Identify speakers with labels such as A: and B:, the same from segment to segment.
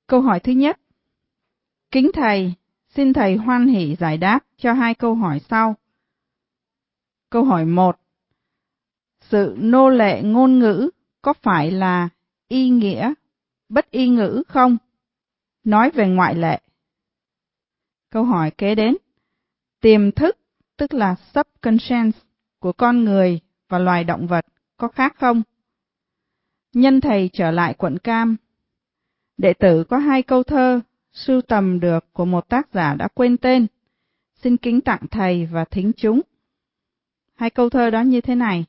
A: Câu hỏi thứ nhất. Kính Thầy, xin Thầy hoan hỷ giải đáp cho hai câu hỏi sau. Câu hỏi 1. Sự nô lệ ngôn ngữ có phải là y nghĩa bất y ngữ không? Nói về ngoại lệ. Câu hỏi kế đến. Tiềm thức, tức là subconscious của con người và loài động vật có khác không? Nhân Thầy trở lại quận Cam, đệ tử có 2 câu thơ sưu tầm được của một tác giả đã quên tên. Xin kính tặng Thầy và thính chúng. 2 câu thơ đó như thế này.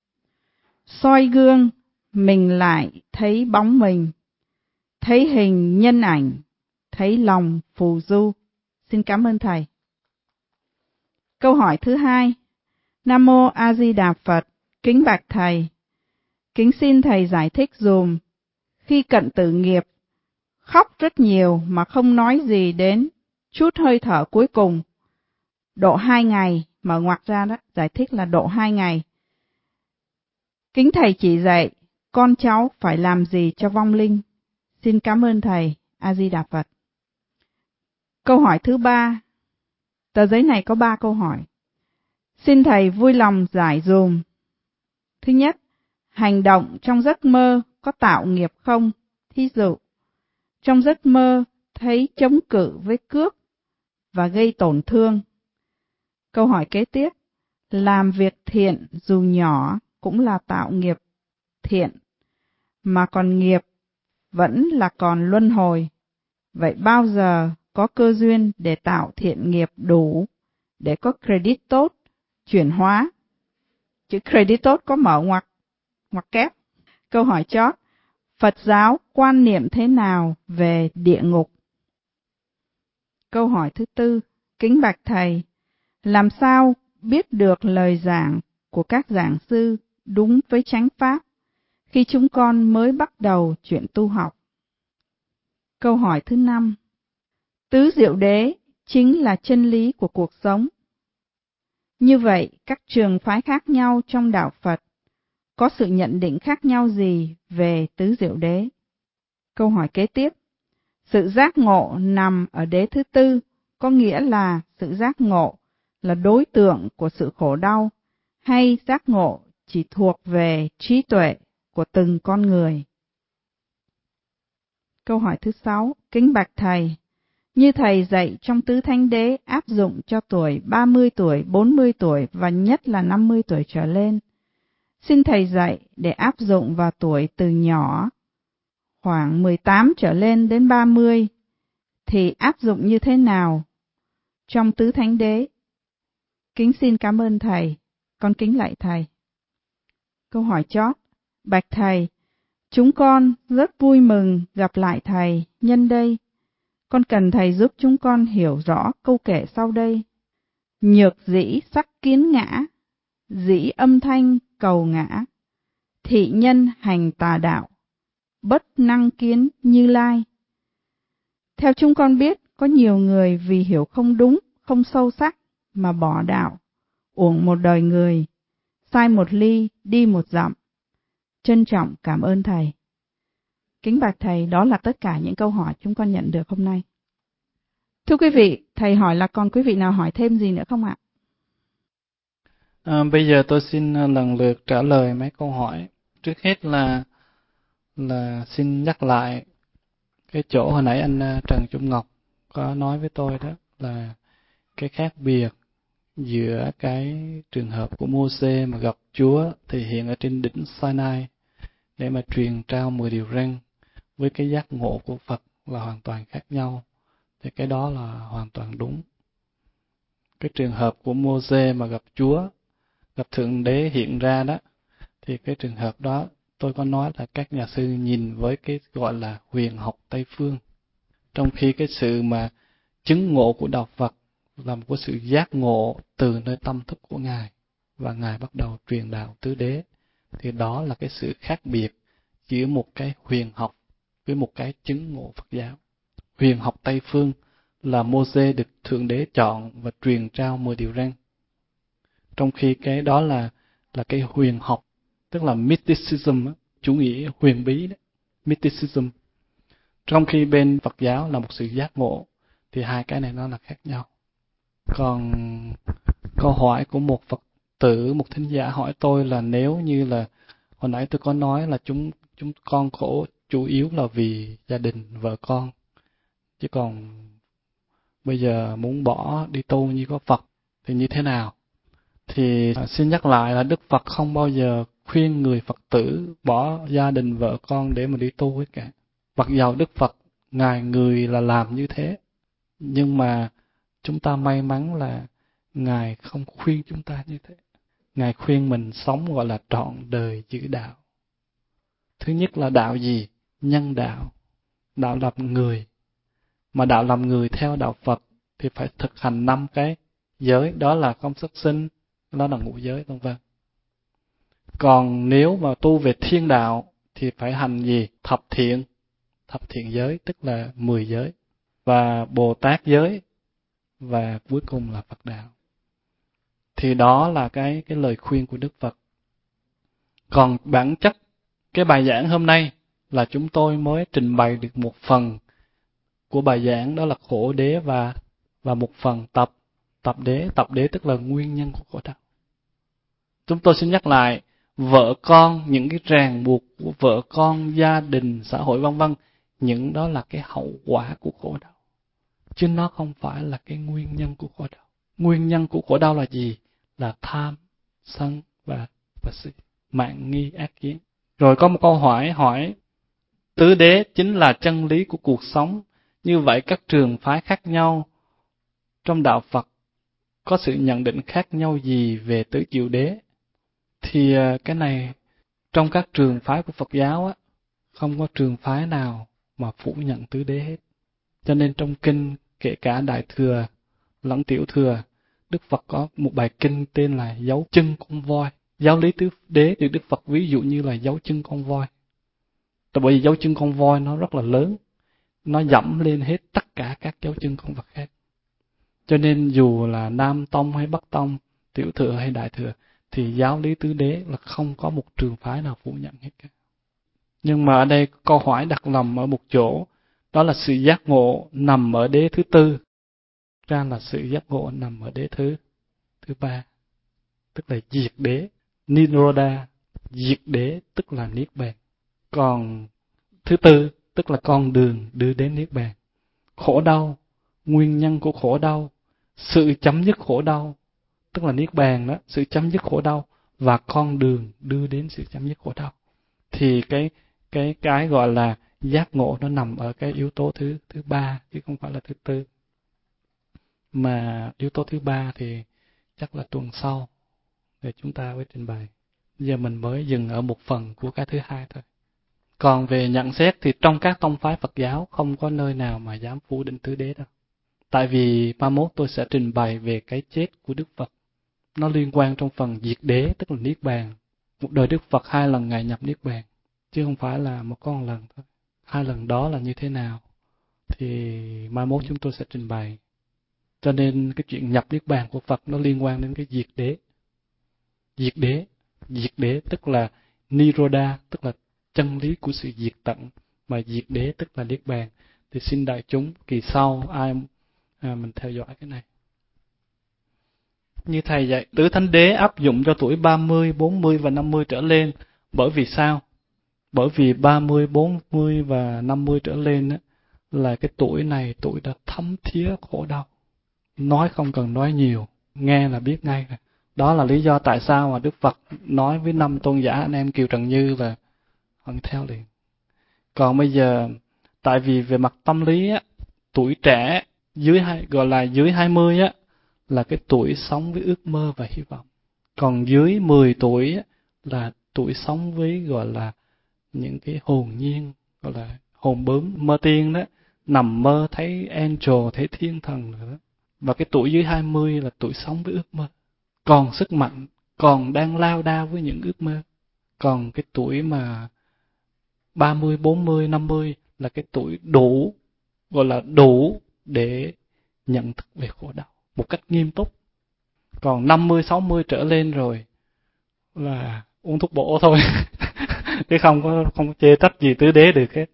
A: Soi gương, mình lại thấy bóng mình, thấy hình nhân ảnh, thấy lòng phù du. Xin cảm ơn Thầy. Câu hỏi thứ 2. Nam Mô A Di Đà Phật, kính bạch Thầy. Kính xin Thầy giải thích dùm, khi cận tử nghiệp, khóc rất nhiều mà không nói gì đến chút hơi thở cuối cùng. Độ 2 ngày, mở ngoặc ra đó, giải thích là độ 2 ngày. Kính Thầy chỉ dạy, con cháu phải làm gì cho vong linh? Xin cảm ơn Thầy, A Di Đà Phật. Câu hỏi thứ 3. Tờ giấy này có 3 câu hỏi. Xin Thầy vui lòng giải dùm. Thứ nhất, hành động trong giấc mơ có tạo nghiệp không? Thí dụ, trong giấc mơ thấy chống cự với cướp và gây tổn thương. Câu hỏi kế tiếp, làm việc thiện dù nhỏ cũng là tạo nghiệp thiện, mà còn nghiệp vẫn là còn luân hồi. Vậy bao giờ có cơ duyên để tạo thiện nghiệp đủ để có credit tốt, chuyển hóa? Chữ credit tốt có mở ngoặc kép. Câu hỏi chót, Phật giáo quan niệm thế nào về địa ngục? Câu hỏi thứ 4, kính bạch Thầy, làm sao biết được lời giảng của các giảng sư đúng với chánh pháp khi chúng con mới bắt đầu chuyện tu học? Câu hỏi thứ 5, tứ diệu đế chính là chân lý của cuộc sống. Như vậy, các trường phái khác nhau trong đạo Phật có sự nhận định khác nhau gì về tứ diệu đế? Câu hỏi kế tiếp, sự giác ngộ nằm ở đế thứ 4, có nghĩa là sự giác ngộ là đối tượng của sự khổ đau, hay giác ngộ chỉ thuộc về trí tuệ của từng con người? Câu hỏi thứ 6, kính bạch Thầy, như Thầy dạy trong tứ thánh đế áp dụng cho tuổi 30 tuổi, 40 tuổi và nhất là 50 tuổi trở lên. Xin Thầy dạy để áp dụng vào tuổi từ nhỏ, khoảng 18 trở lên đến 30, thì áp dụng như thế nào trong tứ thánh đế? Kính xin cảm ơn Thầy, con kính lạy Thầy. Câu hỏi chót, bạch Thầy, chúng con rất vui mừng gặp lại Thầy nhân đây. Con cần Thầy giúp chúng con hiểu rõ câu kể sau đây. Nhược dĩ sắc kiến ngã, dĩ âm thanh cầu ngã, thị nhân hành tà đạo, bất năng kiến Như Lai. Theo chúng con biết, có nhiều người vì hiểu không đúng, không sâu sắc mà bỏ đạo, uổng một đời người, sai một ly, đi một dặm. Trân trọng cảm ơn Thầy. Kính bạch Thầy, đó là tất cả những câu hỏi chúng con nhận được hôm nay. Thưa quý vị, Thầy hỏi là còn quý vị nào hỏi thêm gì nữa không ạ?
B: Bây giờ tôi xin lần lượt trả lời mấy câu hỏi. Trước hết là xin nhắc lại cái chỗ hồi nãy anh Trần Trung Ngọc có nói với tôi đó, là cái khác biệt giữa cái trường hợp của Mô-sê mà gặp Chúa thể hiện ở trên đỉnh Sinai để mà truyền trao 10 điều răn, với cái giác ngộ của Phật là hoàn toàn khác nhau. Thì cái đó là hoàn toàn đúng. Cái trường hợp của Mô-sê mà gặp Chúa, gặp Thượng Đế hiện ra đó, thì cái trường hợp đó tôi có nói là các nhà sư nhìn với cái gọi là huyền học Tây Phương. Trong khi cái sự mà chứng ngộ của đạo Phật là một cái sự giác ngộ từ nơi tâm thức của Ngài, và Ngài bắt đầu truyền đạo tứ đế. Thì đó là cái sự khác biệt giữa một cái huyền học với một cái chứng ngộ Phật giáo. Huyền học Tây Phương là Mô-sê được Thượng Đế chọn và truyền trao 10 điều răn. Trong khi cái đó là cái huyền học, tức là mysticism, chủ nghĩa huyền bí đó, mysticism. Trong khi bên Phật giáo là một sự giác ngộ, thì hai cái này nó là khác nhau. Còn câu hỏi của một Phật tử, một thính giả hỏi tôi là nếu như là hồi nãy tôi có nói là chúng con khổ chủ yếu là vì gia đình, vợ con, chứ còn bây giờ muốn bỏ đi tu như có Phật thì như thế nào? Thì xin nhắc lại là Đức Phật không bao giờ khuyên người Phật tử bỏ gia đình, vợ con để mà đi tu hết cả. Mặc dầu Đức Phật Ngài người là làm như thế, nhưng mà chúng ta may mắn là Ngài không khuyên chúng ta như thế. Ngài khuyên mình sống gọi là trọn đời giữ đạo. Thứ nhất là đạo gì? Nhân đạo. Đạo làm người. Mà đạo làm người theo đạo Phật thì phải thực hành 5 cái giới, đó là không sát sinh, đó là ngũ giới, vân vân. Còn nếu mà tu về thiên đạo thì phải hành gì? Thập thiện giới, tức là 10 giới, và Bồ Tát giới, và cuối cùng là Phật đạo. Thì đó là cái lời khuyên của Đức Phật. Còn bản chất cái bài giảng hôm nay là chúng tôi mới trình bày được một phần của bài giảng, đó là khổ đế và một phần tập đế tức là nguyên nhân của khổ đau. Chúng tôi xin nhắc lại, vợ con, những cái ràng buộc của vợ con, gia đình, xã hội vân vân, những đó là cái hậu quả của khổ đau, chứ nó không phải là cái nguyên nhân của khổ đau. Nguyên nhân của khổ đau là gì? Là tham, sân và si, mạn nghi, ác kiến. Rồi có một câu hỏi tứ đế chính là chân lý của cuộc sống. Như vậy các trường phái khác nhau trong đạo Phật có sự nhận định khác nhau gì về tứ diệu đế? Thì cái này trong các trường phái của Phật giáo á, không có trường phái nào mà phủ nhận tứ đế hết. Cho nên trong kinh, kể cả Đại Thừa lẫn Tiểu Thừa, Đức Phật có một bài kinh tên là dấu chân con voi. Giáo lý tứ đế được Đức Phật ví dụ như là dấu chân con voi. Tại bởi vì dấu chân con voi nó rất là lớn, nó dẫm lên hết tất cả các dấu chân con vật khác. Cho nên dù là Nam Tông hay Bắc Tông, Tiểu Thừa hay Đại Thừa, thì giáo lý tứ đế là không có một trường phái nào phủ nhận hết cả. Nhưng mà ở đây câu hỏi đặt lầm ở một chỗ, đó là sự giác ngộ nằm ở đế thứ tư, ra là sự giác ngộ nằm ở đế thứ ba, tức là diệt đế, Nirodha, diệt đế tức là niết bàn. Còn thứ tư tức là con đường đưa đến niết bàn. Khổ đau, nguyên nhân của khổ đau, sự chấm dứt khổ đau, tức là niết bàn đó, sự chấm dứt khổ đau, và con đường đưa đến sự chấm dứt khổ đau. Thì cái gọi là giác ngộ nó nằm ở cái yếu tố thứ ba chứ không phải là thứ tư. Mà yếu tố thứ ba thì chắc là tuần sau để chúng ta mới trình bày. Giờ mình mới dừng ở một phần của cái thứ hai thôi. Còn về nhận xét thì trong các tông phái Phật giáo không có nơi nào mà dám phủ định tứ đế đâu. Tại vì mai mốt tôi sẽ trình bày về cái chết của Đức Phật. Nó liên quan trong phần diệt đế, tức là niết bàn. Một đời Đức Phật 2 lần Ngài nhập niết bàn, chứ không phải là một con lần thôi. 2 lần đó là như thế nào thì mai mốt chúng tôi sẽ trình bày. Cho nên cái chuyện nhập niết bàn của Phật nó liên quan đến cái diệt đế. Diệt đế tức là Nirodha, tức là chân lý của sự diệt tận, mà diệt đế tức là niết bàn. Thì xin đại chúng kỳ sau ai mình theo dõi cái này. Như thầy dạy, tứ thánh đế áp dụng cho tuổi 30, 40 và 50 trở lên. Bởi vì sao? Bởi vì 30, 40 và 50 trở lên á, là cái tuổi này tuổi đã thấm thía khổ đau. Nói không cần nói nhiều, nghe là biết ngay rồi. Đó là lý do tại sao mà Đức Phật nói với 5 tôn giả anh em Kiều Trần Như là họ theo liền. Còn bây giờ, tại vì về mặt tâm lý á, tuổi trẻ gọi là dưới 20 á, là cái tuổi sống với ước mơ và hy vọng. Còn dưới 10 tuổi á, là tuổi sống với gọi là những cái hồn nhiên, gọi là hồn bướm, mơ tiên đó, nằm mơ thấy angel, thấy thiên thần nữa. Và cái tuổi dưới 20 là tuổi sống với ước mơ, còn sức mạnh, còn đang lao đao với những ước mơ. Còn cái tuổi mà 30, 40, 50 là cái tuổi đủ, gọi là đủ để nhận thức về khổ đau một cách nghiêm túc. Còn 50, 60 trở lên rồi là uống thuốc bổ thôi. Chứ không có chê trách gì tứ đế được hết.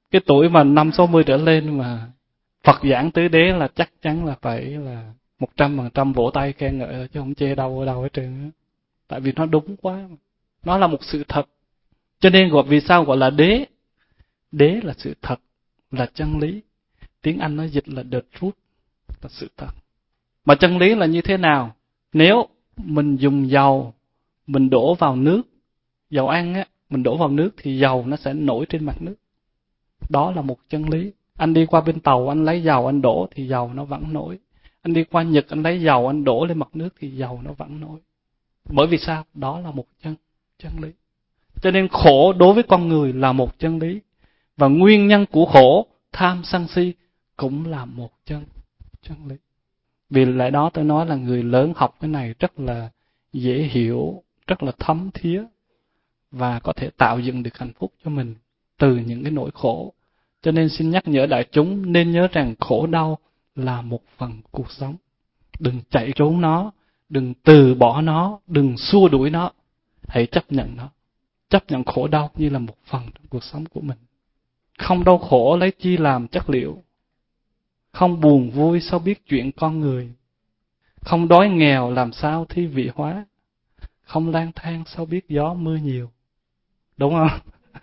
B: Cái tuổi mà 60 trở lên mà Phật giảng tứ đế là chắc chắn là phải là 100% vỗ tay khen ngợi, chứ không chê đâu ở đâu hết trơn. Tại vì nó đúng quá. Nó là một sự thật. Cho nên vì sao gọi là đế? Đế là sự thật, là chân lý. Tiếng Anh nó dịch là the truth, là sự thật. Mà chân lý là như thế nào? Nếu mình dùng dầu, mình đổ vào nước, dầu ăn á, mình đổ vào nước thì dầu nó sẽ nổi trên mặt nước. Đó là một chân lý. Anh đi qua bên tàu, anh lấy dầu, anh đổ thì dầu nó vẫn nổi. Anh đi qua Nhật, anh lấy dầu, anh đổ lên mặt nước thì dầu nó vẫn nổi. Bởi vì sao? Đó là một chân lý. Cho nên khổ đối với con người là một chân lý. Và nguyên nhân của khổ, tham sân si cũng là một chân lý. Vì lẽ đó tôi nói là người lớn học cái này rất là dễ hiểu, rất là thấm thía và có thể tạo dựng được hạnh phúc cho mình từ những cái nỗi khổ. Cho nên xin nhắc nhở đại chúng nên nhớ rằng khổ đau là một phần cuộc sống. Đừng chạy trốn nó, đừng từ bỏ nó, đừng xua đuổi nó. Hãy chấp nhận nó. Chấp nhận khổ đau như là một phần trong cuộc sống của mình. Không đau khổ lấy chi làm chất liệu. Không buồn vui sao biết chuyện con người. Không đói nghèo làm sao thi vị hóa. Không lang thang sao biết gió mưa nhiều. Đúng không?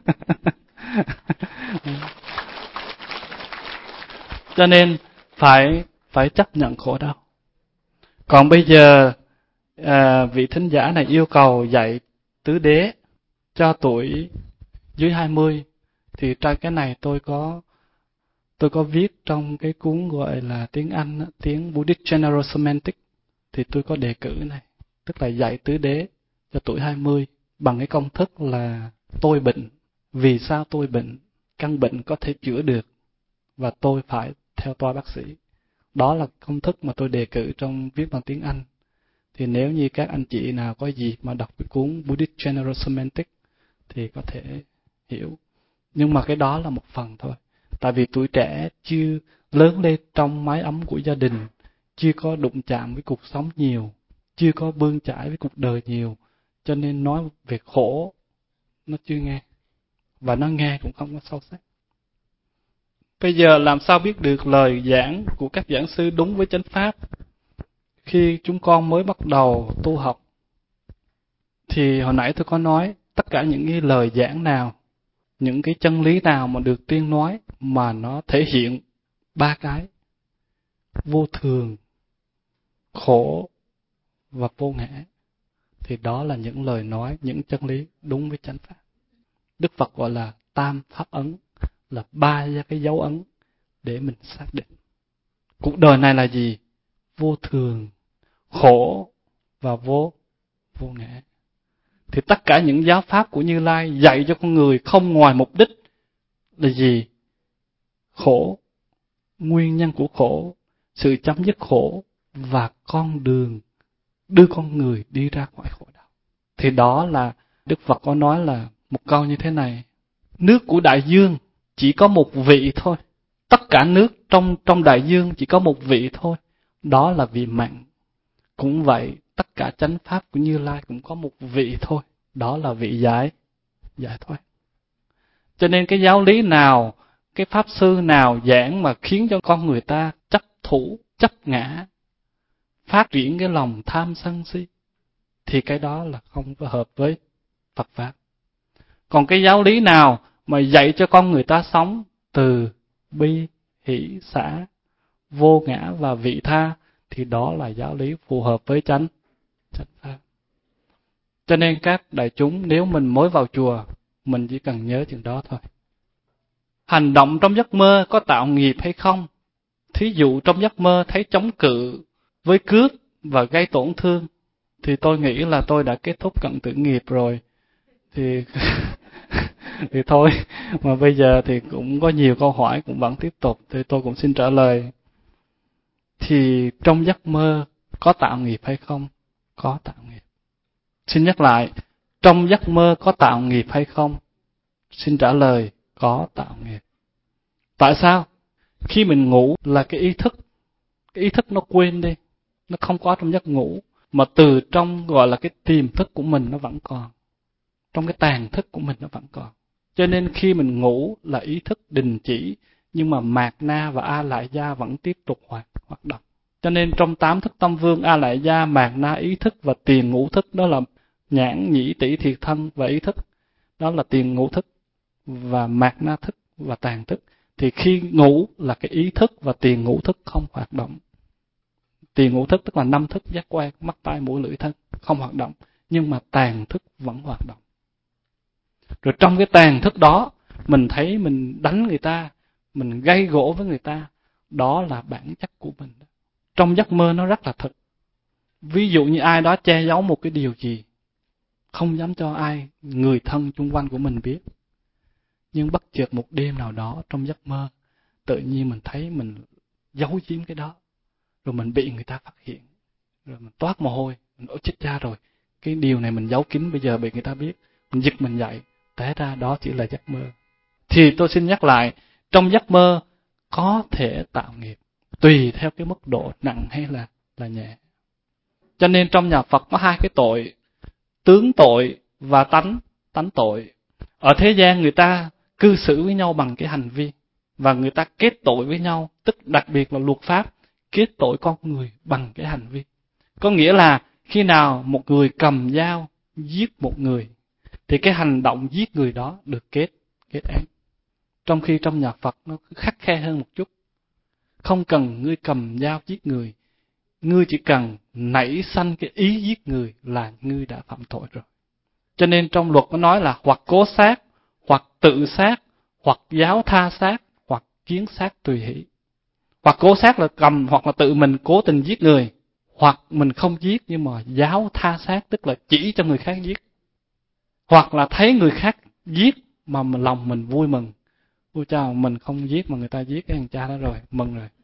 B: Cho nên phải chấp nhận khổ đau. Còn bây giờ vị thính giả này yêu cầu dạy tứ đế cho tuổi dưới 20 thì trong cái này tôi có viết trong cái cuốn gọi là tiếng Anh, tiếng Buddhist General Semantics, thì tôi có đề cử này, tức là dạy tứ đế cho tuổi 20 bằng cái công thức là tôi bệnh, vì sao tôi bệnh, căn bệnh có thể chữa được và tôi phải theo toa bác sĩ. Đó là công thức mà tôi đề cử trong viết bằng tiếng Anh. Thì nếu như các anh chị nào có dịp mà đọc cái cuốn Buddhist General Semantics thì có thể hiểu. Nhưng mà cái đó là một phần thôi. Tại vì tuổi trẻ chưa lớn lên trong mái ấm của gia đình, chưa có đụng chạm với cuộc sống nhiều, chưa có bươn chải với cuộc đời nhiều, cho nên nói về khổ nó chưa nghe, và nó nghe cũng không có sâu sắc. Bây giờ làm sao biết được lời giảng của các giảng sư đúng với chánh pháp? Khi chúng con mới bắt đầu tu học thì hồi nãy tôi có nói tất cả những cái lời giảng nào, những cái chân lý nào mà được tiên nói mà nó thể hiện ba cái vô thường, khổ và vô ngã, thì đó là những lời nói, những chân lý đúng với chánh pháp. Đức Phật gọi là tam pháp ấn, là ba cái dấu ấn để mình xác định cuộc đời này là gì: vô thường, khổ và vô ngã. Thì tất cả những giáo pháp của Như Lai dạy cho con người không ngoài mục đích là gì? Khổ, nguyên nhân của khổ, sự chấm dứt khổ và con đường đưa con người đi ra khỏi khổ đau. Thì đó là Đức Phật có nói là một câu như thế này: nước của đại dương chỉ có một vị thôi. Tất cả nước trong đại dương chỉ có một vị thôi. Đó là vị mặn. Cũng vậy, tất cả chánh pháp của Như Lai cũng có một vị thôi. Đó là vị giải thoát. Cho nên cái giáo lý nào, cái pháp sư nào giảng mà khiến cho con người ta chấp thủ, chấp ngã, phát triển cái lòng tham sân si, thì cái đó là không có hợp với Phật Pháp. Còn cái giáo lý nào mà dạy cho con người ta sống từ bi, hỷ, xả, vô ngã và vị tha, thì đó là giáo lý phù hợp với chánh pháp. Cho nên các đại chúng, nếu mình mới vào chùa, mình chỉ cần nhớ chừng đó thôi. Hành động trong giấc mơ có tạo nghiệp hay không? Thí dụ trong giấc mơ thấy chống cự với cướp và gây tổn thương, thì tôi nghĩ là tôi đã kết thúc cận tử nghiệp rồi. Thì thì thôi, mà bây giờ thì cũng có nhiều câu hỏi cũng vẫn tiếp tục, thì tôi cũng xin trả lời. Thì trong giấc mơ có tạo nghiệp hay không? Có tạo nghiệp. Xin nhắc lại, trong giấc mơ có tạo nghiệp hay không? Xin trả lời, có tạo nghiệp. Tại sao? Khi mình ngủ là cái ý thức nó quên đi, nó không có trong giấc ngủ, mà từ trong gọi là cái tiềm thức của mình nó vẫn còn, trong cái tàn thức của mình nó vẫn còn. Cho nên khi mình ngủ là ý thức đình chỉ, nhưng mà mạt na và a lại gia vẫn tiếp tục hoạt động. Cho nên trong 8 thức tâm vương, a lại gia, mạt na, ý thức và tiền ngũ thức, đó là nhãn nhĩ tỷ thiệt thân và ý thức, đó là tiền ngũ thức và mạt na thức và tàn thức. Thì khi ngủ là cái ý thức và tiền ngũ thức không hoạt động. Tiền ngũ thức tức là 5 thức giác quan, mắt tai mũi lưỡi thân không hoạt động, nhưng mà tàn thức vẫn hoạt động. Rồi trong cái tàn thức đó, mình thấy mình đánh người ta, mình gây gỗ với người ta, đó là bản chất của mình. Trong giấc mơ nó rất là thật. Ví dụ như ai đó che giấu một cái điều gì, không dám cho ai, người thân xung quanh của mình biết. Nhưng bất chợt một đêm nào đó trong giấc mơ, tự nhiên mình thấy mình giấu giếm cái đó. Rồi mình bị người ta phát hiện. Rồi mình toát mồ hôi, mình chết cha rồi. Cái điều này mình giấu kín, bây giờ bị người ta biết. Mình giật mình dậy, té ra đó chỉ là giấc mơ. Thì tôi xin nhắc lại, trong giấc mơ có thể tạo nghiệp, tùy theo cái mức độ nặng hay là nhẹ. Cho nên trong nhà Phật có hai cái tội, tướng tội và tánh tội. Ở thế gian người ta cư xử với nhau bằng cái hành vi, và người ta kết tội với nhau, tức đặc biệt là luật pháp, kết tội con người bằng cái hành vi. Có nghĩa là khi nào một người cầm dao giết một người, thì cái hành động giết người đó được kết án. Trong khi trong nhà Phật nó khắt khe hơn một chút. Không cần ngươi cầm dao giết người, ngươi chỉ cần nảy sanh cái ý giết người là ngươi đã phạm tội rồi. Cho nên trong luật nó nói là hoặc cố sát, hoặc tự sát, hoặc giáo tha sát, hoặc kiến sát tùy hỷ. Hoặc cố sát là cầm, hoặc là tự mình cố tình giết người, hoặc mình không giết nhưng mà giáo tha sát, tức là chỉ cho người khác giết. Hoặc là thấy người khác giết mà lòng mình vui mừng. Ôi chao, mình không giết mà người ta giết cái thằng cha đó rồi, mừng rồi.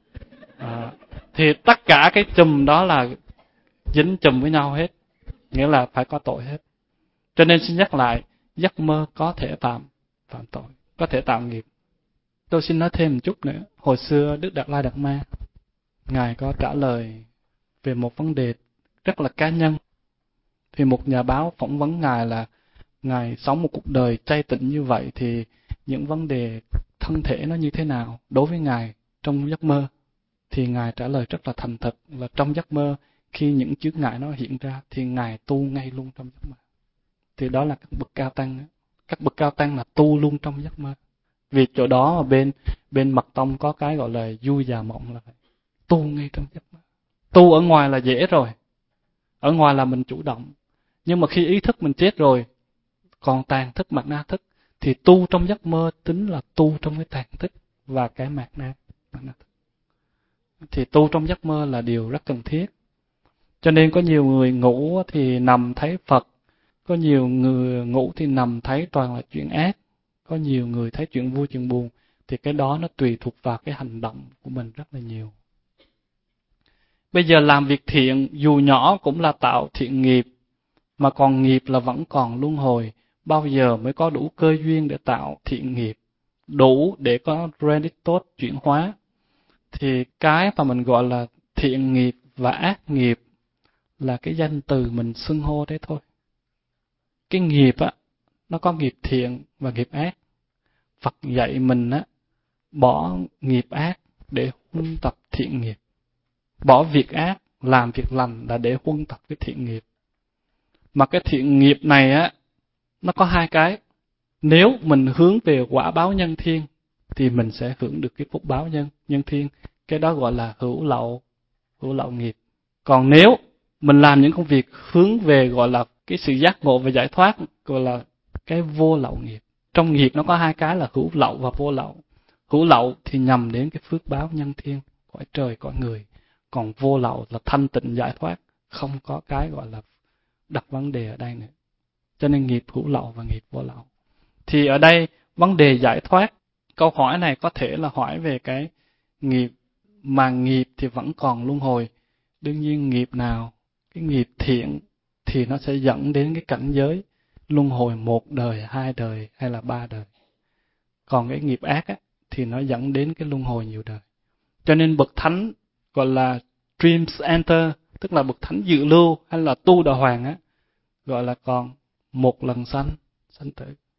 B: Thì tất cả cái chùm đó là dính chùm với nhau hết, nghĩa là phải có tội hết. Cho nên xin nhắc lại, giấc mơ có thể phạm tội, có thể tạo nghiệp. Tôi xin nói thêm một chút nữa. Hồi xưa Đức Đạt Lai Đạt Ma, Ngài có trả lời về một vấn đề rất là cá nhân. Thì một nhà báo phỏng vấn Ngài là Ngài sống một cuộc đời chay tịnh như vậy thì những vấn đề thân thể nó như thế nào đối với Ngài trong giấc mơ. Thì Ngài trả lời rất là thành thật là trong giấc mơ, khi những chướng ngại nó hiện ra thì Ngài tu ngay luôn trong giấc mơ. Thì đó là các bậc cao tăng đó. Các bậc cao tăng là tu luôn trong giấc mơ. Vì chỗ đó mà bên mật tông có cái gọi là vui già mộng, là phải tu ngay trong giấc mơ. Tu ở ngoài là dễ rồi, ở ngoài là mình chủ động. Nhưng mà khi ý thức mình chết rồi, còn tàn thức, mạt na thức, thì tu trong giấc mơ tính là tu trong cái tàn thức và cái mạt na thức. Thì tu trong giấc mơ là điều rất cần thiết. Cho nên có nhiều người ngủ thì nằm thấy Phật, có nhiều người ngủ thì nằm thấy toàn là chuyện ác, có nhiều người thấy chuyện vui chuyện buồn. Thì cái đó nó tùy thuộc vào cái hành động của mình rất là nhiều. Bây giờ làm việc thiện dù nhỏ cũng là tạo thiện nghiệp, mà còn nghiệp là vẫn còn luân hồi. Bao giờ mới có đủ cơ duyên để tạo thiện nghiệp, đủ để có credit tốt chuyển hóa. Thì cái mà mình gọi là thiện nghiệp và ác nghiệp là cái danh từ mình xưng hô đấy thôi. Cái nghiệp á, nó có nghiệp thiện và nghiệp ác. Phật dạy mình á, bỏ nghiệp ác để huân tập thiện nghiệp. Bỏ việc ác, làm việc lành là để huân tập cái thiện nghiệp. Mà cái thiện nghiệp này á, nó có hai cái. Nếu mình hướng về quả báo nhân thiên, thì mình sẽ hưởng được cái phúc báo nhân thiên. Cái đó gọi là hữu lậu nghiệp. Còn nếu mình làm những công việc hướng về gọi là cái sự giác ngộ và giải thoát, gọi là cái vô lậu nghiệp. Trong nghiệp nó có hai cái là hữu lậu và vô lậu. Hữu lậu thì nhằm đến cái phước báo nhân thiên, cõi trời, cõi người. Còn vô lậu là thanh tịnh giải thoát, không có cái gọi là đặt vấn đề ở đây nữa. Cho nên nghiệp hữu lậu và nghiệp vô lậu. Thì ở đây vấn đề giải thoát, câu hỏi này có thể là hỏi về cái nghiệp, mà nghiệp thì vẫn còn luân hồi. Đương nhiên nghiệp nào, cái nghiệp thiện thì nó sẽ dẫn đến cái cảnh giới luân hồi 1 đời, 2 đời hay là 3 đời. Còn cái nghiệp ác á, thì nó dẫn đến cái luân hồi nhiều đời. Cho nên bậc thánh gọi là Dreams Enter, tức là bậc thánh dự lưu hay là tu đà hoàng á, gọi là còn 1 lần sanh tử.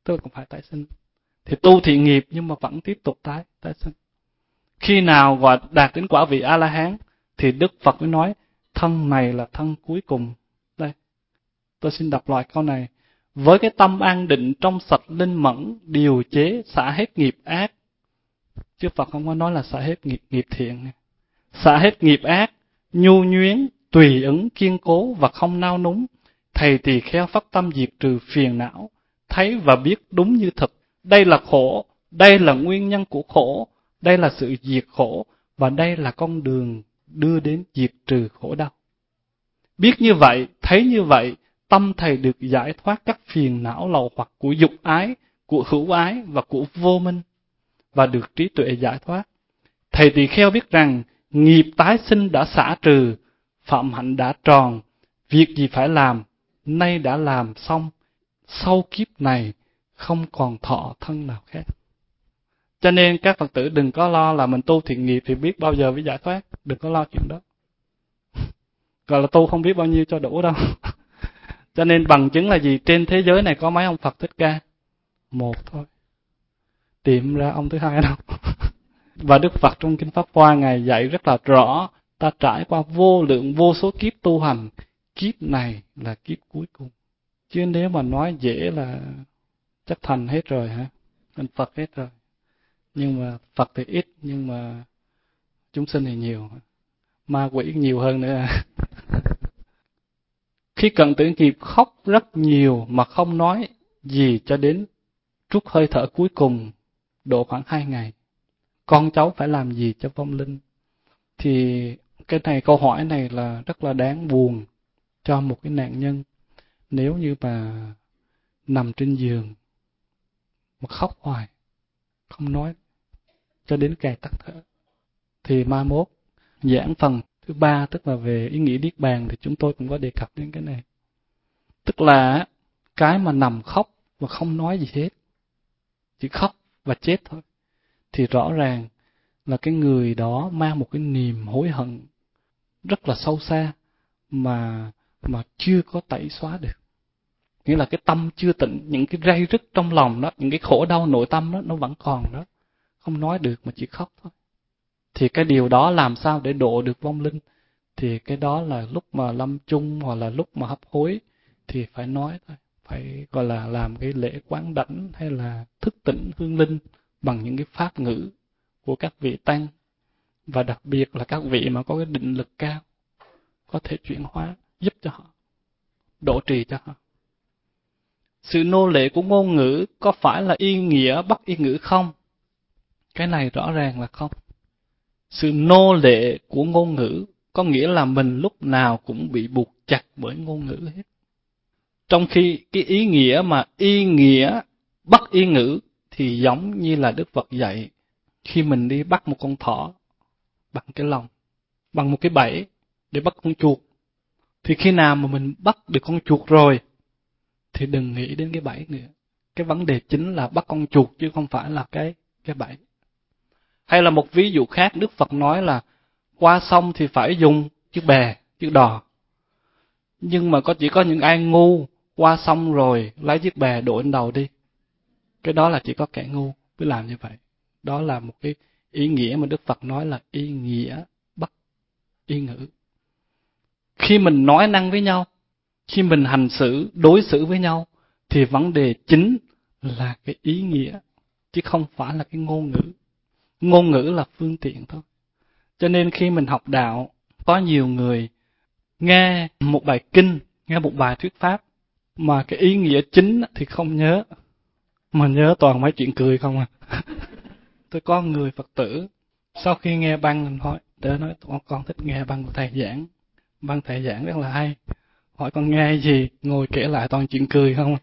B: tức là cũng phải tái sinh. Thì tu thiện nghiệp nhưng mà vẫn tiếp tục tái sinh. Khi nào gọi đạt đến quả vị A-la-hán thì Đức Phật mới nói thân này là thân cuối cùng. Đây, tôi xin đọc lại câu này. Với cái tâm an định trong sạch linh mẫn, điều chế xả hết nghiệp ác. Chứ Phật không có nói là xả hết nghiệp thiện. Xả hết nghiệp ác, nhu nhuyến, tùy ứng, kiên cố và không nao núng. Thầy tỳ kheo phát tâm diệt trừ phiền não, thấy và biết đúng như thật. Đây là khổ, đây là nguyên nhân của khổ, đây là sự diệt khổ, và đây là con đường đưa đến diệt trừ khổ đau. Biết như vậy, thấy như vậy, tâm thầy được giải thoát các phiền não lậu hoặc của dục ái, của hữu ái và của vô minh, và được trí tuệ giải thoát. Thầy tỳ kheo biết rằng nghiệp tái sinh đã xả trừ, phạm hạnh đã tròn, việc gì phải làm, nay đã làm xong, sau kiếp này không còn thọ thân nào khác. Cho nên các Phật tử đừng có lo là mình tu thiện nghiệp thì biết bao giờ mới giải thoát, đừng có lo chuyện đó. Gọi là tu không biết bao nhiêu cho đủ đâu. Cho nên bằng chứng là gì? Trên thế giới này có mấy ông Phật Thích Ca? Một thôi. Tìm ra ông thứ hai đâu. Và Đức Phật trong Kinh Pháp Hoa Ngài dạy rất là rõ, ta trải qua vô lượng vô số kiếp tu hành, kiếp này là kiếp cuối cùng. Chứ nếu mà nói dễ là chắc thành hết rồi hả? Thành Phật hết rồi. Nhưng mà Phật thì ít, nhưng mà chúng sinh thì nhiều. Ma quỷ nhiều hơn nữa. Khi cận tử nghiệp khóc rất nhiều mà không nói gì cho đến trút hơi thở cuối cùng, độ khoảng 2 ngày. Con cháu phải làm gì cho vong linh? Thì cái này, câu hỏi này là rất là đáng buồn cho một cái nạn nhân. Nếu như mà nằm trên giường mà khóc hoài, không nói cho đến ngày tắt thở, thì mai mốt giảng phần thứ 3, tức là về ý nghĩa niết bàn, thì chúng tôi cũng có đề cập đến cái này. Tức là cái mà nằm khóc và không nói gì hết, chỉ khóc và chết thôi, thì rõ ràng là cái người đó mang một cái niềm hối hận rất là sâu xa mà chưa có tẩy xóa được. Nghĩa là cái tâm chưa tịnh, những cái ray rứt trong lòng đó, những cái khổ đau nội tâm đó, nó vẫn còn đó, không nói được mà chỉ khóc thôi. Thì cái điều đó làm sao để độ được vong linh? Thì cái đó là lúc mà lâm chung hoặc là lúc mà hấp hối thì phải nói thôi, phải gọi là làm cái lễ quán đảnh hay là thức tỉnh hương linh bằng những cái pháp ngữ của các vị tăng, và đặc biệt là các vị mà có cái định lực cao, có thể chuyển hóa, giúp cho họ, độ trì cho họ. Sự nô lệ của ngôn ngữ có phải là y nghĩa bắt y ngữ không? Cái này rõ ràng là không. Sự nô lệ của ngôn ngữ có nghĩa là mình lúc nào cũng bị buộc chặt bởi ngôn ngữ hết. Trong khi cái ý nghĩa mà y nghĩa bắt y ngữ thì giống như là Đức Phật dạy, khi mình đi bắt một con thỏ bằng cái lồng, bằng một cái bẫy để bắt con chuột, thì khi nào mà mình bắt được con chuột rồi thì đừng nghĩ đến cái bẫy nữa. Cái vấn đề chính là bắt con chuột chứ không phải là cái bẫy. Hay là một ví dụ khác, Đức Phật nói là qua sông thì phải dùng chiếc bè, chiếc đò. Nhưng mà chỉ có những ai ngu qua sông rồi lấy chiếc bè đội lên đầu đi. Cái đó là chỉ có kẻ ngu mới làm như vậy. Đó là một cái ý nghĩa mà Đức Phật nói là ý nghĩa bắt y ngữ. Khi mình nói năng với nhau, khi mình hành xử, đối xử với nhau, thì vấn đề chính là cái ý nghĩa, chứ không phải là cái ngôn ngữ. Ngôn ngữ là phương tiện thôi. Cho nên khi mình học đạo, có nhiều người nghe một bài kinh, nghe một bài thuyết pháp, mà cái ý nghĩa chính thì không nhớ, mà nhớ toàn mấy chuyện cười không à. Tôi có người Phật tử, sau khi nghe băng mình hỏi, tớ nói con thích nghe băng của thầy giảng. Băng thầy giảng rất là hay. Hỏi con nghe gì, ngồi kể lại toàn chuyện cười không.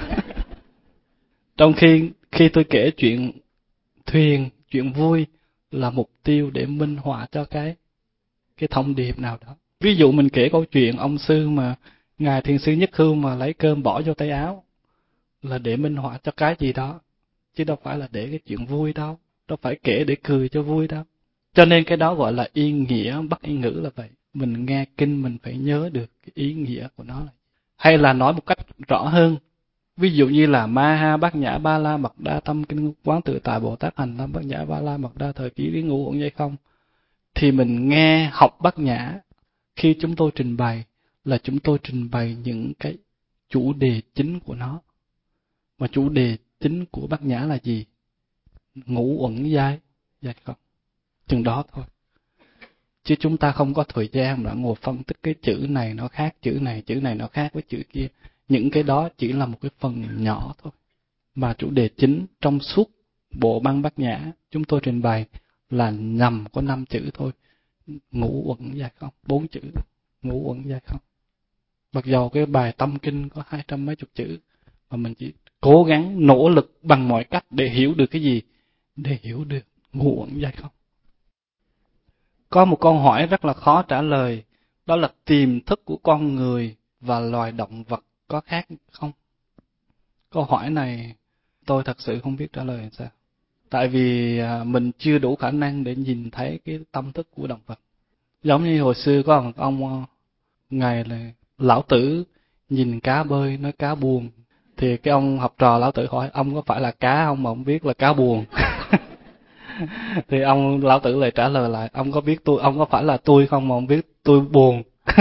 B: Trong khi tôi kể chuyện thuyền, chuyện vui là mục tiêu để minh họa cho cái thông điệp nào đó. Ví dụ mình kể câu chuyện ông sư mà ngài thiền sư Nhất Hưu mà lấy cơm bỏ vô tay áo là để minh họa cho cái gì đó, chứ đâu phải là để cái chuyện vui đâu, đâu phải kể để cười cho vui đâu. Cho nên cái đó gọi là ý nghĩa bắt y ngữ là vậy. Mình nghe kinh mình phải nhớ được cái ý nghĩa của nó là. Hay là nói một cách rõ hơn, Ví dụ như là Ma Ha Bát Nhã Ba La Mật Đa Tâm Kinh Quán Tự Tại Bồ Tát Hành Tâm Bát Nhã Ba La Mật Đa Thời Ký Lý Ngũ Uẩn Giai Không, thì mình nghe học Bát Nhã, khi chúng tôi trình bày là chúng tôi trình bày những cái chủ đề chính của nó. Mà chủ đề chính của Bát Nhã là gì? Ngũ uẩn giai không? Chừng đó thôi. Chứ chúng ta không có thời gian mà ngồi phân tích cái chữ này nó khác, chữ này nó khác với chữ kia. Những cái đó chỉ là một cái phần nhỏ thôi. Mà chủ đề chính trong suốt bộ băng Bát Nhã chúng tôi trình bày là nhằm có 5 chữ thôi. Ngũ uẩn giai không, 4 chữ. Ngũ uẩn giai không. Mặc dầu cái bài tâm kinh có 200 mấy chục chữ, mà mình chỉ cố gắng nỗ lực bằng mọi cách để hiểu được cái gì? Để hiểu được ngũ uẩn giai không. Có một câu hỏi rất là khó trả lời, đó là tiềm thức của con người và loài động vật có khác không? Câu hỏi này tôi thật sự không biết trả lời làm sao. Tại vì mình chưa đủ khả năng để nhìn thấy cái tâm thức của động vật. Giống như hồi xưa có một ông, Ngài là Lão Tử nhìn cá bơi nói cá buồn. Thì cái ông học trò Lão Tử hỏi ông có phải là cá không mà ông biết là cá buồn. Thì ông Lão Tử lại trả lời lại, ông có phải là tôi không mà ông biết tôi buồn.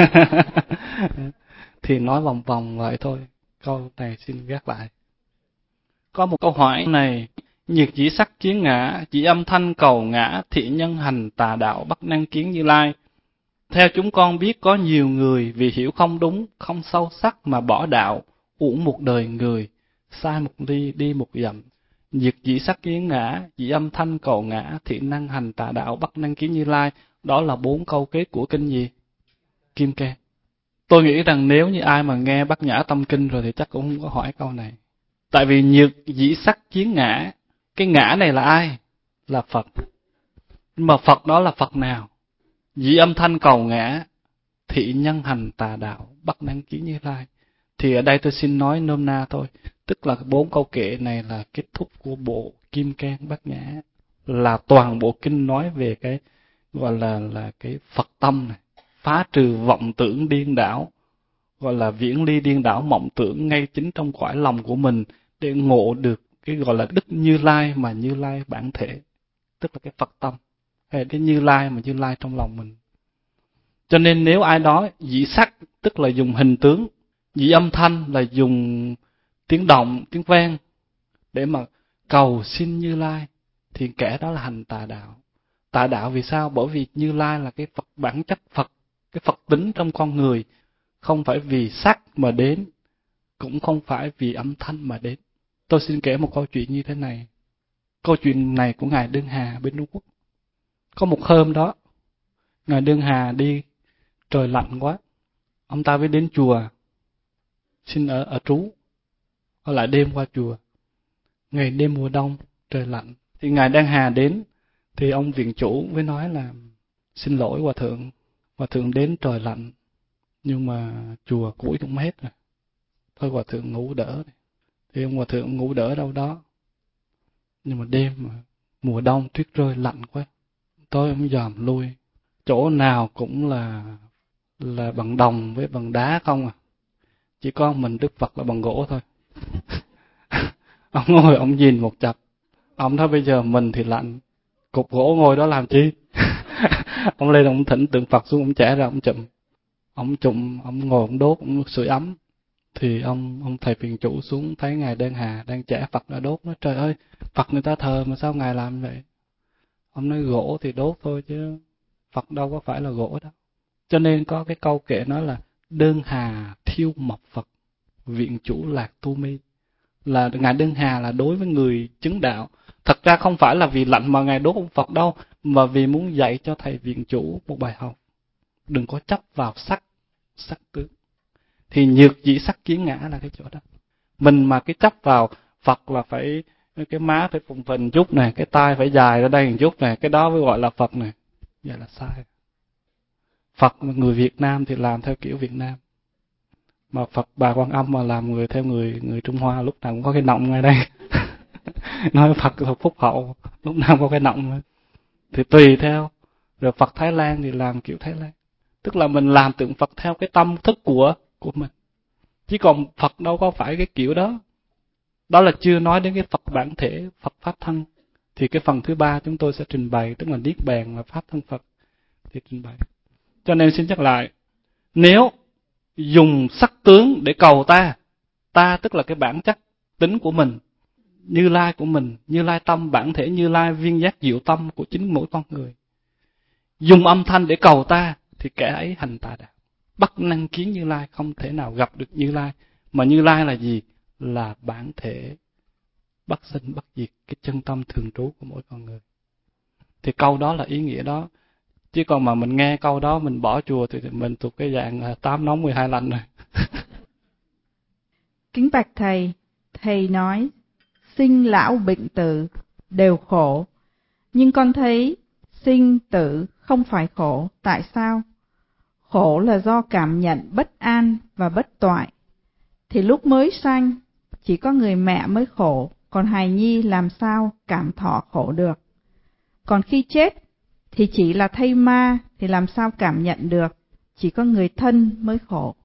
B: Thì nói vòng vòng vậy thôi. Câu này xin gác lại. Có một câu hỏi này: nhiệt dĩ sắc kiến ngã, dĩ âm thanh cầu ngã, thị nhân hành tà đạo bắt năng kiến Như Lai. Theo chúng con biết có nhiều người vì hiểu không đúng, không sâu sắc mà bỏ đạo, uổng một đời người, sai một ly đi một dặm. Diệt dĩ sắc kiến ngã, dĩ âm thanh cầu ngã, thị năng hành tà đạo bắt năng kiến Như Lai. Đó là 4 câu kết của kinh gì? Kim Cang. Tôi nghĩ rằng nếu như ai mà nghe Bát Nhã Tâm Kinh rồi thì chắc cũng không có hỏi câu này. Tại vì nhược dĩ sắc kiến ngã, cái ngã này là ai? Là Phật. Nhưng mà Phật đó là Phật nào? Dĩ âm thanh cầu ngã, thị nhân hành tà đạo bắt năng kiến Như Lai. Thì ở đây tôi xin nói nôm na thôi, tức là 4 câu kệ này là kết thúc của bộ Kim Cang Bát Nhã, là toàn bộ kinh nói về cái gọi là cái Phật tâm này, phá trừ vọng tưởng điên đảo, gọi là viễn ly điên đảo mộng tưởng ngay chính trong cõi lòng của mình, để ngộ được cái gọi là Đức Như Lai mà Như Lai bản thể, tức là cái Phật tâm, hay cái Như Lai mà Như Lai trong lòng mình. Cho nên nếu ai đó dĩ sắc tức là dùng hình tướng, dĩ âm thanh là dùng tiếng động, tiếng vang để mà cầu xin Như Lai, thì kẻ đó là hành tà đạo. Tà đạo vì sao? Bởi vì Như Lai là cái Phật, bản chất Phật, cái Phật tính trong con người, không phải vì sắc mà đến, cũng không phải vì âm thanh mà đến. Tôi xin kể một câu chuyện như thế này. Câu chuyện này của Ngài Đơn Hà bên Trung Quốc. Có một hôm đó, Ngài Đơn Hà đi, trời lạnh quá, ông ta mới đến chùa xin ở trú, ở lại đêm qua chùa. Ngày đêm mùa đông, trời lạnh, thì Ngài Đơn Hà đến, thì ông viện chủ mới nói là xin lỗi hòa thượng đến trời lạnh, nhưng mà chùa củi cũng hết rồi, thôi hòa thượng ngủ đỡ. Thì ông hòa thượng ngủ đỡ đâu đó, nhưng mà đêm mà mùa đông tuyết rơi lạnh quá, tối ông dòm lui, chỗ nào cũng là bằng đồng với bằng đá không à, chỉ có mình Đức Phật là bằng gỗ thôi. Ông ngồi ông nhìn một chập, ông nói bây giờ mình thì lạnh, cục gỗ ngồi đó làm chi? Ông lên ông thỉnh tượng Phật xuống, ông chẻ ra ông chụm, ông ngồi ông đốt, ông sưởi ấm. Thì ông thầy viện chủ xuống thấy Ngài Đơn Hà đang chẻ Phật đã đốt, nói trời ơi, Phật người ta thờ mà sao Ngài làm vậy? Ông nói gỗ thì đốt thôi chứ Phật đâu có phải là gỗ đâu. Cho nên có cái câu kệ nói là Đơn Hà thiêu mộc Phật, viện chủ lạc tu mi. Là Ngài Đơn Hà là đối với người chứng đạo. Thật ra không phải là vì lạnh mà Ngài đốt ông Phật đâu, mà vì muốn dạy cho thầy viện chủ một bài học. Đừng có chấp vào sắc tướng. Thì nhược dĩ sắc kiến ngã là cái chỗ đó. Mình mà cái chấp vào Phật là phải cái má phải phùng phình chút này, cái tai phải dài ra đây một chút này, cái đó mới gọi là Phật này. Vậy là sai. Phật người Việt Nam thì làm theo kiểu Việt Nam. Mà Phật Bà Quan Âm mà làm người theo người Trung Hoa lúc nào cũng có cái nọng ngay đây. Nói Phật là phúc hậu, lúc nào có cái nọng. Thì tùy theo. Rồi Phật Thái Lan thì làm kiểu Thái Lan. Tức là mình làm tượng Phật theo cái tâm thức của mình. Chứ còn Phật đâu có phải cái kiểu đó. Đó là chưa nói đến cái Phật bản thể, Phật Pháp thân. Thì cái phần thứ 3 chúng tôi sẽ trình bày, tức là Niết Bàn và Pháp thân Phật thì trình bày. Cho nên xin nhắc lại, nếu dùng sắc tướng để cầu ta tức là cái bản chất tính của mình, Như Lai của mình, Như Lai tâm, bản thể Như Lai, viên giác diệu tâm của chính mỗi con người. Dùng âm thanh để cầu ta thì kẻ ấy hành tà đạo. Bất năng kiến Như Lai, không thể nào gặp được Như Lai. Mà Như Lai là gì? Là bản thể bất sinh bất diệt, cái chân tâm thường trú của mỗi con người. Thì câu đó là ý nghĩa đó. Chứ còn mà mình nghe câu đó mình bỏ chùa thì mình thuộc cái dạng 8 nóng 12 lạnh rồi.
A: Kính bạch thầy, thầy nói sinh lão bệnh tử đều khổ, nhưng con thấy sinh tử không phải khổ. Tại sao? Khổ là do cảm nhận bất an và bất toại. Thì lúc mới sanh chỉ có người mẹ mới khổ, còn hài nhi làm sao cảm thọ khổ được. Còn khi chết thì chỉ là thây ma, thì làm sao cảm nhận được, chỉ có người thân mới khổ.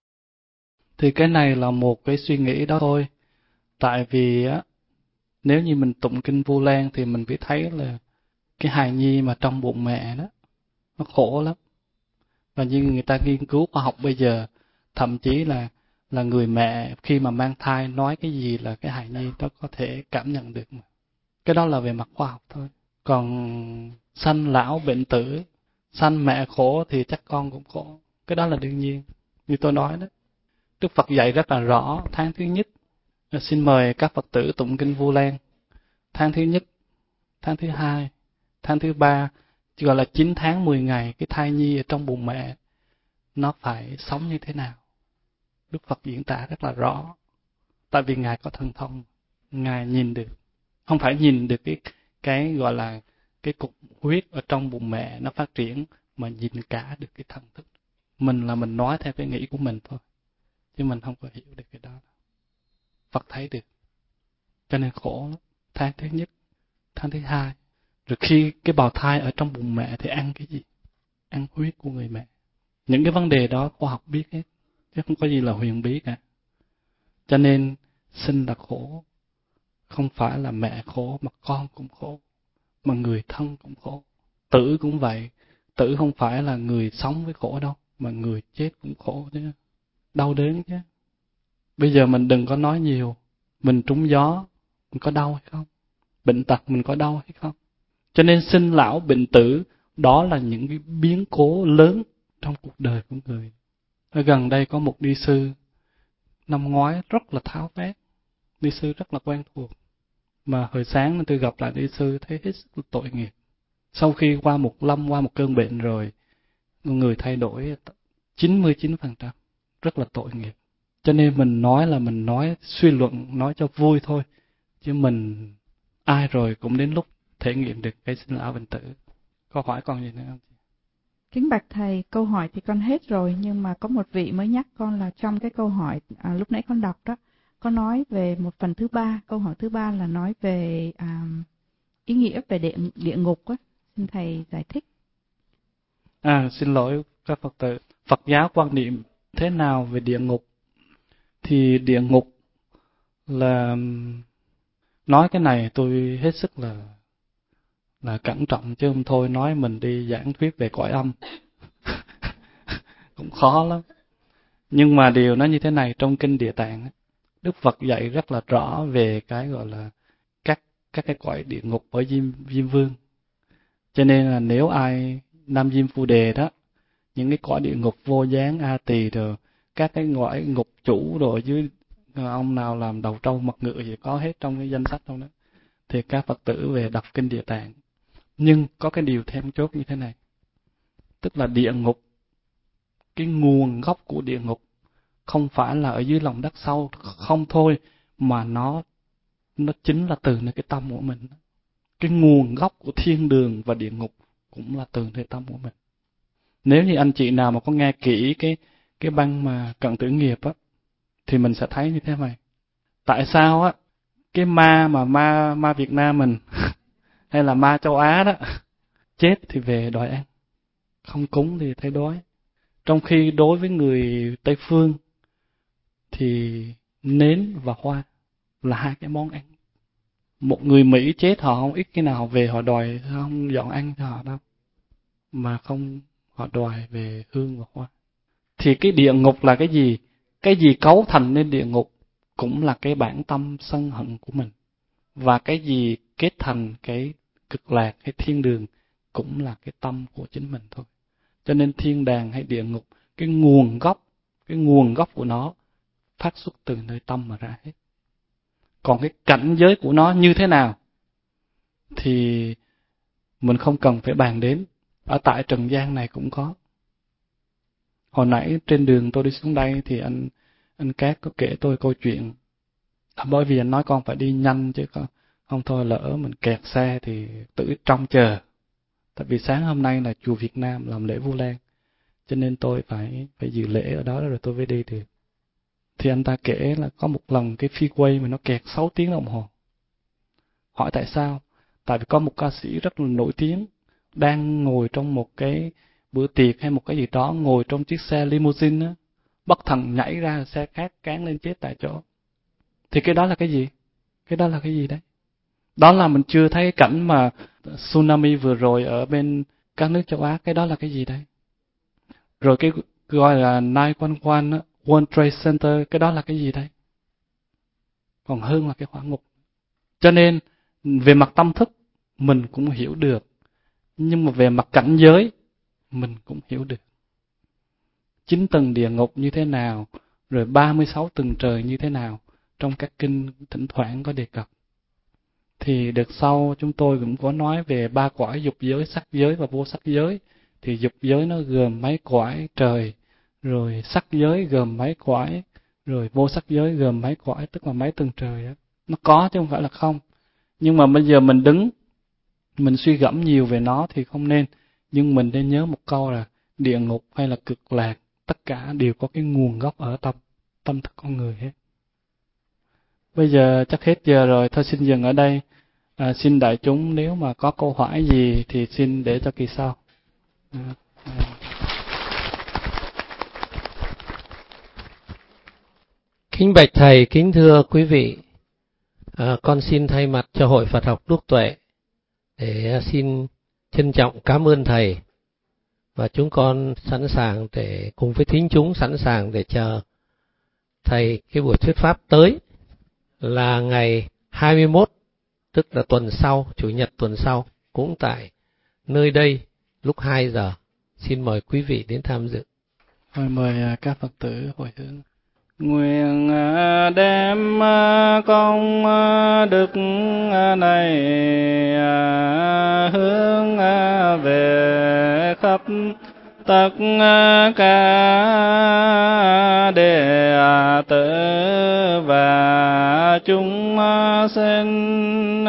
B: Thì cái này là một cái suy nghĩ đó thôi. Tại vì á, nếu như mình tụng kinh Vu Lan thì mình phải thấy là cái hài nhi mà trong bụng mẹ đó, nó khổ lắm. Và như người ta nghiên cứu khoa học bây giờ, thậm chí là người mẹ khi mà mang thai nói cái gì là cái hài nhi nó có thể cảm nhận được mà. Cái đó là về mặt khoa học thôi. Còn sanh lão bệnh tử, sanh mẹ khổ thì chắc con cũng khổ. Cái đó là đương nhiên. Như tôi nói đó, Đức Phật dạy rất là rõ. Tháng thứ nhất, xin mời các Phật tử tụng kinh Vu Lan. Tháng thứ nhất, tháng thứ hai, tháng thứ ba, gọi là 9 tháng 10 ngày, cái thai nhi ở trong bụng mẹ nó phải sống như thế nào. Đức Phật diễn tả rất là rõ. Tại vì Ngài có thần thông, Ngài nhìn được. Không phải nhìn được cái gọi là cái cục huyết ở trong bụng mẹ nó phát triển, mà nhìn cả được cái thần thức. Mình là mình nói theo cái nghĩ của mình thôi, chứ mình không có hiểu được cái đó. Phật thấy được. Cho nên khổ lắm. Tháng thứ nhất, tháng thứ hai. Rồi khi cái bào thai ở trong bụng mẹ thì ăn cái gì? Ăn huyết của người mẹ. Những cái vấn đề đó khoa học biết hết, chứ không có gì là huyền bí cả. Cho nên sinh là khổ. Không phải là mẹ khổ mà con cũng khổ, mà người thân cũng khổ. Tử cũng vậy. Tử không phải là người sống với khổ đâu, mà người chết cũng khổ chứ. Đau đớn chứ. Bây giờ mình đừng có nói nhiều. Mình trúng gió, mình có đau hay không? Bệnh tật mình có đau hay không? Cho nên sinh lão bệnh tử, đó là những cái biến cố lớn trong cuộc đời của người. Ở gần đây có một ni sư, năm ngoái rất là tháo vát. Ni sư rất là quen thuộc. Mà hồi sáng tôi gặp lại ni sư thấy hết sức tội nghiệp. Sau khi qua một lâm, qua một cơn bệnh rồi, người thay đổi 99%. Rất là tội nghiệp. Cho nên mình nói là mình nói suy luận, nói cho vui thôi. Chứ mình ai rồi cũng đến lúc thể nghiệm được cái sinh lão bệnh tử. Câu hỏi còn gì nữa không?
A: Kính bạch thầy, câu hỏi thì con hết rồi, nhưng mà có một vị mới nhắc con là trong cái câu hỏi lúc nãy con đọc đó, có nói về một phần thứ ba, câu hỏi thứ ba là nói về ý nghĩa về địa ngục á, xin thầy giải thích.
B: Xin lỗi các Phật tử. Phật giáo quan niệm thế nào về địa ngục? Thì địa ngục là, nói cái này tôi hết sức là cẩn trọng, chứ không thôi nói mình đi giảng thuyết về cõi âm cũng khó lắm. Nhưng mà điều nó như thế này, trong kinh Địa Tạng, Đức Phật dạy rất là rõ về cái gọi là các cái cõi địa ngục ở Diêm Vương. Cho nên là nếu ai Nam Diêm Phu Đề đó, những cái cõi địa ngục vô gián, A Tỳ rồi, các cái cõi ngục chủ rồi, dưới ông nào làm đầu trâu mặt ngựa gì có hết trong cái danh sách trong đó. Thì các Phật tử về đọc kinh Địa Tạng. Nhưng có cái điều then chốt như thế này. Tức là địa ngục, cái nguồn gốc của địa ngục không phải là ở dưới lòng đất sâu không thôi, mà nó chính là từ nơi cái tâm của mình. Cái nguồn gốc của thiên đường và địa ngục cũng là từ nơi tâm của mình. Nếu như anh chị nào mà có nghe kỹ cái băng mà Cận Tử Nghiệp á, thì mình sẽ thấy như thế này. Tại sao á cái ma Việt Nam mình hay là ma châu Á đó, chết thì về đòi ăn, không cúng thì thấy đói. Trong khi đối với người Tây Phương thì nến và hoa, là hai cái món ăn. Một người Mỹ chết họ không ít khi nào họ về họ đòi không dọn ăn cho họ đâu, mà không, họ đòi về hương và hoa. Thì cái địa ngục là cái gì? Cái gì cấu thành nên địa ngục cũng là cái bản tâm sân hận của mình. Và cái gì kết thành cái cực lạc hay thiên đường cũng là cái tâm của chính mình thôi. Cho nên thiên đàng hay địa ngục, cái nguồn gốc của nó phát xuất từ nơi tâm mà ra hết. Còn cái cảnh giới của nó như thế nào thì mình không cần phải bàn đến. Ở tại trần gian này cũng có. Hồi nãy trên đường tôi đi xuống đây thì anh Cát có kể tôi câu chuyện. Bởi vì anh nói con phải đi nhanh chứ không thôi lỡ mình kẹt xe thì tự trông chờ. Tại vì sáng hôm nay là chùa Việt Nam làm lễ Vu Lan, cho nên tôi phải dự lễ ở đó rồi tôi mới đi được. Thì anh ta kể là có một lần cái freeway mà nó kẹt 6 tiếng đồng hồ. Hỏi tại sao? Tại vì có một ca sĩ rất là nổi tiếng đang ngồi trong một cái bữa tiệc hay một cái gì đó, ngồi trong chiếc xe limousine á, bất thần nhảy ra xe khác cán lên chết tại chỗ. Thì cái đó là cái gì? Cái đó là cái gì đấy? Đó là mình chưa thấy cảnh mà tsunami vừa rồi ở bên các nước châu Á, cái đó là cái gì đấy? Rồi cái gọi là 911 á, World Trade Center, cái đó là cái gì đấy? Còn hơn là cái hỏa ngục. Cho nên về mặt tâm thức mình cũng hiểu được, nhưng mà về mặt cảnh giới mình cũng hiểu được. 9 tầng địa ngục như thế nào, rồi 36 tầng trời như thế nào, trong các kinh thỉnh thoảng có đề cập. Thì đợt sau chúng tôi cũng có nói về 3 cõi dục giới, sắc giới và vô sắc giới. Thì dục giới nó gồm mấy cõi trời, rồi sắc giới gồm mấy cõi, rồi vô sắc giới gồm mấy cõi, tức là mấy tầng trời đó. Nó có chứ không phải là không. Nhưng mà bây giờ mình đứng, mình suy gẫm nhiều về nó thì không nên. Nhưng mình nên nhớ một câu là địa ngục hay là cực lạc, tất cả đều có cái nguồn gốc ở tâm thức con người hết. Bây giờ chắc hết giờ rồi, thôi xin dừng ở đây. Xin đại chúng nếu mà có câu hỏi gì thì xin để cho kỳ sau.
C: Kính bạch thầy, kính thưa quý vị, con xin thay mặt cho Hội Phật học Đức Tuệ để xin trân trọng cảm ơn thầy, và chúng con sẵn sàng để cùng với thính chúng sẵn sàng để chờ thầy cái buổi thuyết pháp tới là ngày 21, tức là tuần sau, chủ nhật tuần sau, cũng tại nơi đây lúc 2 giờ. Xin mời quý vị đến tham dự.
B: Rồi mời các Phật tử hồi hướng. Nguyện đem công đức này hướng về khắp tất cả đệ tử và chúng sinh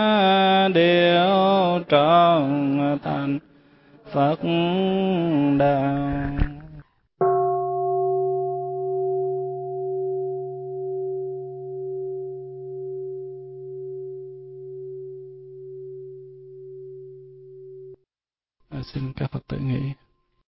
B: đều trọn thành Phật đạo. Xin các Phật tử nghỉ.